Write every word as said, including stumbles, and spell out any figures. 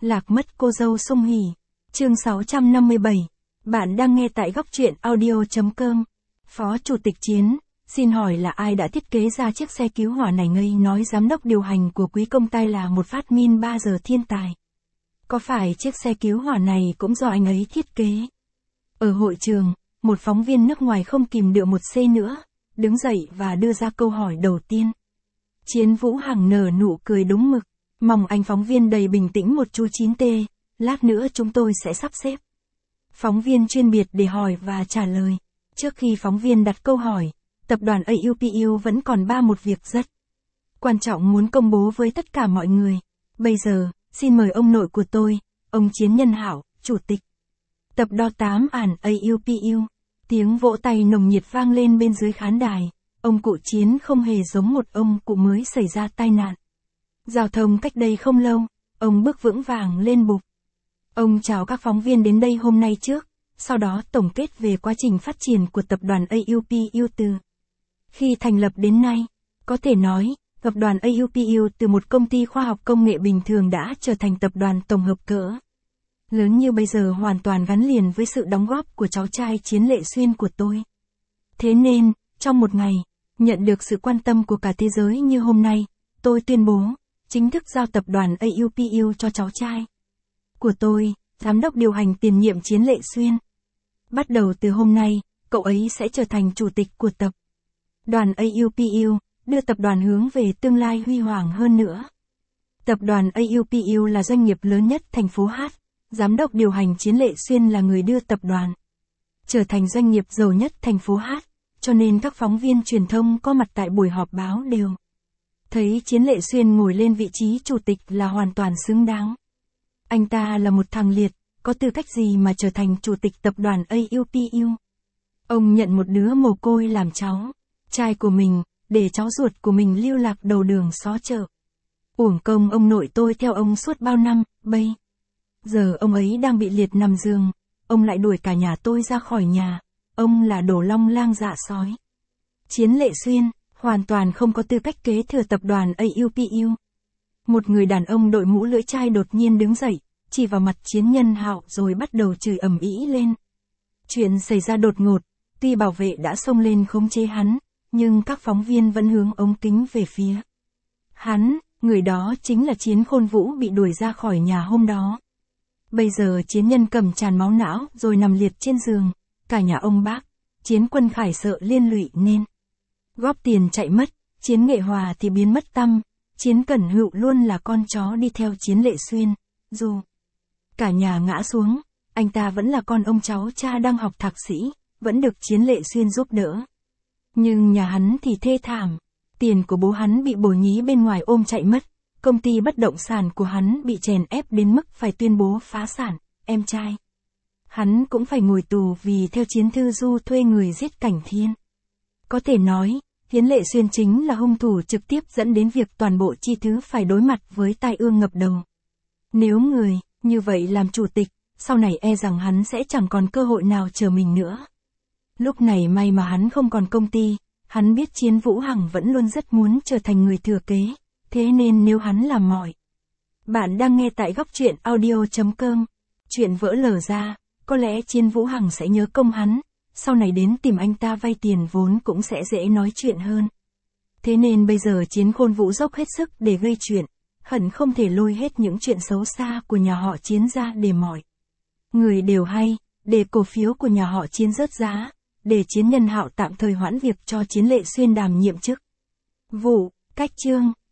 Lạc mất cô dâu Sung Hỉ. Chương sáu trăm năm mươi bảy. Bạn đang nghe tại góc truyện audio.com. Phó Chủ tịch Chiến, xin hỏi là ai đã thiết kế ra chiếc xe cứu hỏa này? Ngây nói giám đốc điều hành của Quý Công Ty là một phát minh ba giờ thiên tài. Có phải chiếc xe cứu hỏa này cũng do anh ấy thiết kế? Ở hội trường, một phóng viên nước ngoài không kìm được một giây nữa, đứng dậy và đưa ra câu hỏi đầu tiên. Chiến Vũ Hằng nở nụ cười đúng mực. Mong anh phóng viên đầy bình tĩnh một chú chín tê, lát nữa chúng tôi sẽ sắp xếp phóng viên chuyên biệt để hỏi và trả lời. Trước khi phóng viên đặt câu hỏi, tập đoàn a u pê u vẫn còn ba một việc rất quan trọng muốn công bố với tất cả mọi người. Bây giờ, xin mời ông nội của tôi, ông Chiến Nhân Hảo, Chủ tịch Tập đoàn tám ản a u pê u. Tiếng vỗ tay nồng nhiệt vang lên bên dưới khán đài. Ông cụ Chiến không hề giống một ông cụ mới xảy ra tai nạn giao thông cách đây không lâu. Ông bước vững vàng lên bục. Ông chào các phóng viên đến đây hôm nay trước, sau đó tổng kết về quá trình phát triển của tập đoàn a u pê u từ khi thành lập đến nay. Có thể nói, tập đoàn a u pê u từ một công ty khoa học công nghệ bình thường đã trở thành tập đoàn tổng hợp cỡ lớn như bây giờ, hoàn toàn gắn liền với sự đóng góp của cháu trai Chiến Lệ Xuyên của tôi. Thế nên, trong một ngày, nhận được sự quan tâm của cả thế giới như hôm nay, tôi tuyên bố chính thức giao tập đoàn a u pê u cho cháu trai của tôi, giám đốc điều hành tiền nhiệm Chiến Lệ Xuyên. Bắt đầu từ hôm nay, cậu ấy sẽ trở thành chủ tịch của tập đoàn a u pê u, đưa tập đoàn hướng về tương lai huy hoàng hơn nữa. Tập đoàn a u pê u là doanh nghiệp lớn nhất thành phố H. Giám đốc điều hành Chiến Lệ Xuyên là người đưa tập đoàn trở thành doanh nghiệp giàu nhất thành phố H, cho nên các phóng viên truyền thông có mặt tại buổi họp báo đều thấy Chiến Lệ Xuyên ngồi lên vị trí chủ tịch là hoàn toàn xứng đáng. Anh ta là một thằng liệt, có tư cách gì mà trở thành chủ tịch tập đoàn a u pê u. Ông nhận một đứa mồ côi làm cháu trai của mình, để cháu ruột của mình lưu lạc đầu đường xó chợ. Uổng công ông nội tôi theo ông suốt bao năm, bây giờ ông ấy đang bị liệt nằm giường, ông lại đuổi cả nhà tôi ra khỏi nhà. Ông là đồ long lang dạ sói. Chiến Lệ Xuyên hoàn toàn không có tư cách kế thừa tập đoàn a u pê u. Một người đàn ông đội mũ lưỡi chai đột nhiên đứng dậy, chỉ vào mặt Chiến Nhân Hạo rồi bắt đầu chửi ầm ĩ lên. Chuyện xảy ra đột ngột, tuy bảo vệ đã xông lên khống chế hắn, nhưng các phóng viên vẫn hướng ống kính về phía hắn. Người đó chính là Chiến Khôn Vũ bị đuổi ra khỏi nhà hôm đó. Bây giờ Chiến Nhân cầm tràn máu não rồi nằm liệt trên giường. Cả nhà ông bác, Chiến Quân Khải sợ liên lụy nên góp tiền chạy mất. Chiến Nghệ Hòa thì biến mất tăm. Chiến Cẩn Hữu luôn là con chó đi theo Chiến Lệ Xuyên. Dù cả nhà ngã xuống, anh ta vẫn là con ông cháu cha đang học thạc sĩ, vẫn được Chiến Lệ Xuyên giúp đỡ. Nhưng nhà hắn thì thê thảm. Tiền của bố hắn bị bồ nhí bên ngoài ôm chạy mất. Công ty bất động sản của hắn bị chèn ép đến mức phải tuyên bố phá sản. Em trai hắn cũng phải ngồi tù vì theo Chiến Thư Du thuê người giết Cảnh Thiên. Có thể nói, Chiến Lệ Xuyên chính là hung thủ trực tiếp dẫn đến việc toàn bộ chi thứ phải đối mặt với tai ương ngập đầu. Nếu người như vậy làm chủ tịch, sau này e rằng hắn sẽ chẳng còn cơ hội nào chờ mình nữa. Lúc này may mà hắn không còn công ty, hắn biết Chiến Vũ Hằng vẫn luôn rất muốn trở thành người thừa kế, thế nên nếu hắn làm mọi. Bạn đang nghe tại góc truyện audio.com. Chuyện vỡ lở ra, có lẽ Chiến Vũ Hằng sẽ nhớ công hắn, sau này đến tìm anh ta vay tiền vốn cũng sẽ dễ nói chuyện hơn. Thế nên bây giờ Chiến Khôn Vũ dốc hết sức để gây chuyện, hận không thể lôi hết những chuyện xấu xa của nhà họ Chiến ra để mọi người đều hay, để cổ phiếu của nhà họ Chiến rớt giá, để Chiến Nhân Hạo tạm thời hoãn việc cho Chiến Lệ Xuyên đảm nhiệm chức vụ. Cách chương